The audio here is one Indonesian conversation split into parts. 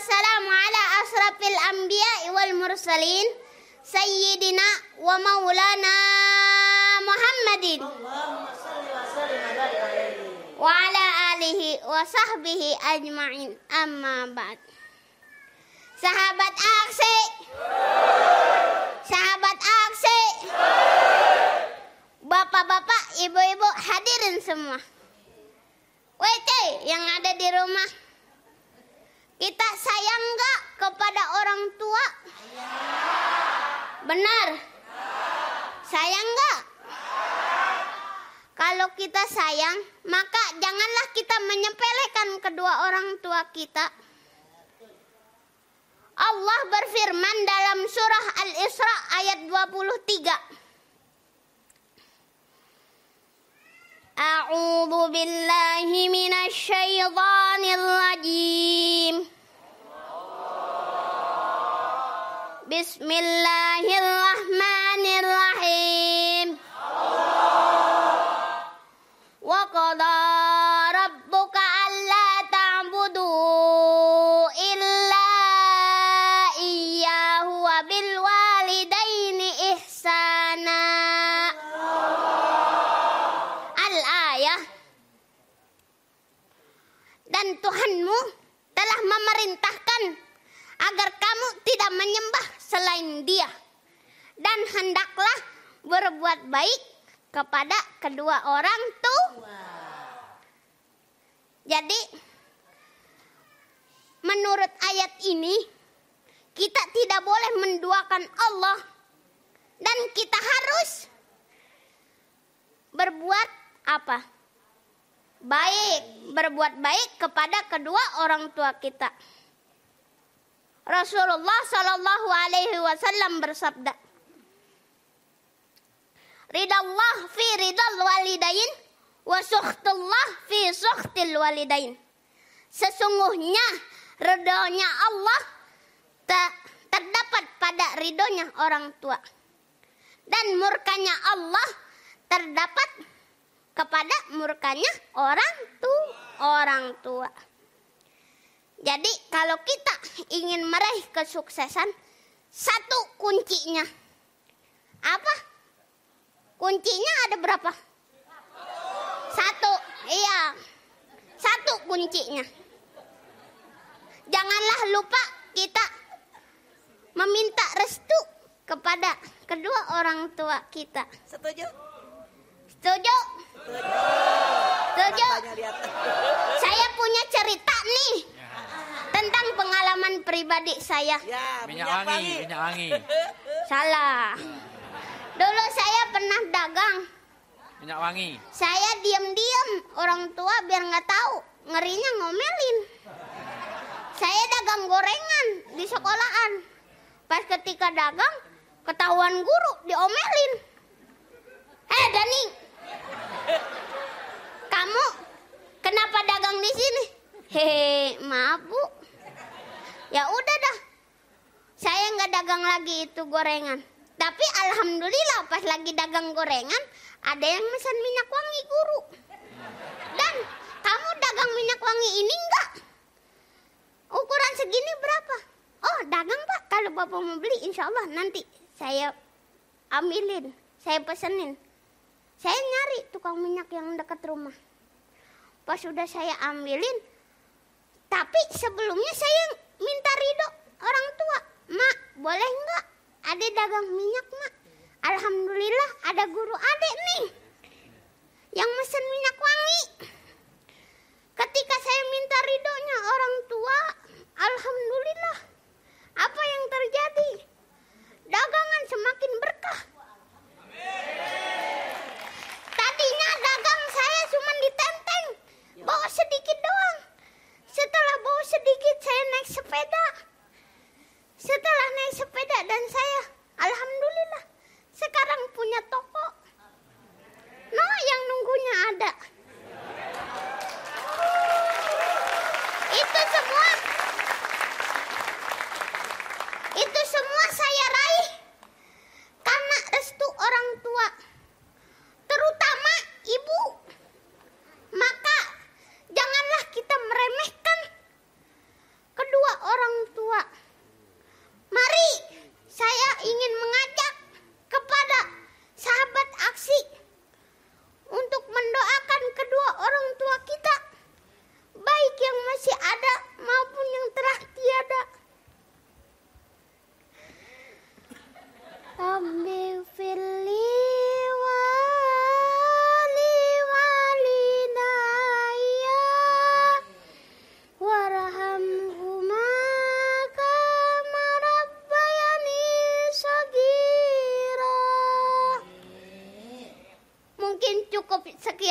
wassalamu ala asrafil anbiya'i wal mursalin sayyidina wa maulana Muhammadin Allahumma shalli wa sallim wa barik alaihi wa ala alihi wa sahbihi ajma'in, amma ba'd. Sahabat aksi, sahabat aksi, bapak-bapak, ibu-ibu, hadirin semua. WT yang ada di rumah, kita sayang gak kepada orang tua? Benar? Sayang gak? Kalau kita sayang, maka janganlah kita menyepelekan kedua orang tua kita. Allah berfirman dalam surah Al-Isra ayat 23. A'udzu billahi minasy syaithanir rajim. Bismillahirrahmanirrahim. Wa qada rabbuka alla ta'budu illa iyyahu wa bil walidaini ihsana. Al-ayah. Dan Tuhanmu telah memerintahkan agar kamu tidak menyembah selain Dia, dan hendaklah berbuat baik kepada kedua orang tua. Jadi menurut ayat ini kita tidak boleh menduakan Allah, dan kita harus berbuat apa? Baik, berbuat baik kepada kedua orang tua kita. Rasulullah Shallallahu Alaihi Wasallam bersabda, ridallah fi ridal walidain wa sukhtullah fi sukhtil walidain. Sesungguhnya ridhonya Allah terdapat pada ridhonya orang tua, dan murkanya Allah terdapat kepada murkanya orang tua. Jadi kalau kita ingin meraih kesuksesan, satu kuncinya apa? Kuncinya ada berapa? Satu, iya. Satu kuncinya. Janganlah lupa kita meminta restu kepada kedua orang tua kita. Setuju? Setuju? Setuju? Saya punya cerita nih tentang pengalaman pribadi saya. Ya, minyak wangi. Salah. Dulu saya pernah dagang Minyak wangi. Saya diam-diam, orang tua biar nggak tahu, ngerinya ngomelin. Saya dagang gorengan di sekolahan. Pas ketika dagang, ketahuan guru diomelin. Dani, kamu kenapa dagang di sini? Hehe, maaf Bu. Ya udah dah, saya nggak dagang lagi itu gorengan. Tapi alhamdulillah pas lagi dagang gorengan, ada yang pesan minyak wangi guru. Dan kamu dagang minyak wangi ini enggak? Ukuran segini berapa? Oh dagang Pak, kalau Bapak mau beli insya Allah nanti saya ambilin, saya pesenin. Saya nyari tukang minyak yang dekat rumah. Pas sudah saya ambilin, tapi sebelumnya saya minta ridho orang tua. Mak, boleh enggak? Ade dagang minyak, Mak. Alhamdulillah ada guru adek nih yang mesen minyak wangi. Ketika saya minta ridhonya orang tua, alhamdulillah. Apa yang terjadi? Dagangan semakin berkah. Tadinya dagang saya cuma ditenteng, bawa sedikit doang. Setelah bawa sedikit saya naik sepeda. Setelah naik sepeda dan saya, alhamdulillah, sekarang punya toko. No, yang nunggunya ada.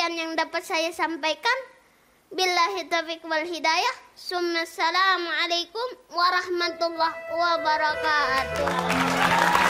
sekian yang dapat saya sampaikan. Billahi taufiq wal hidayah. Assalamualaikum warahmatullahi wabarakatuh.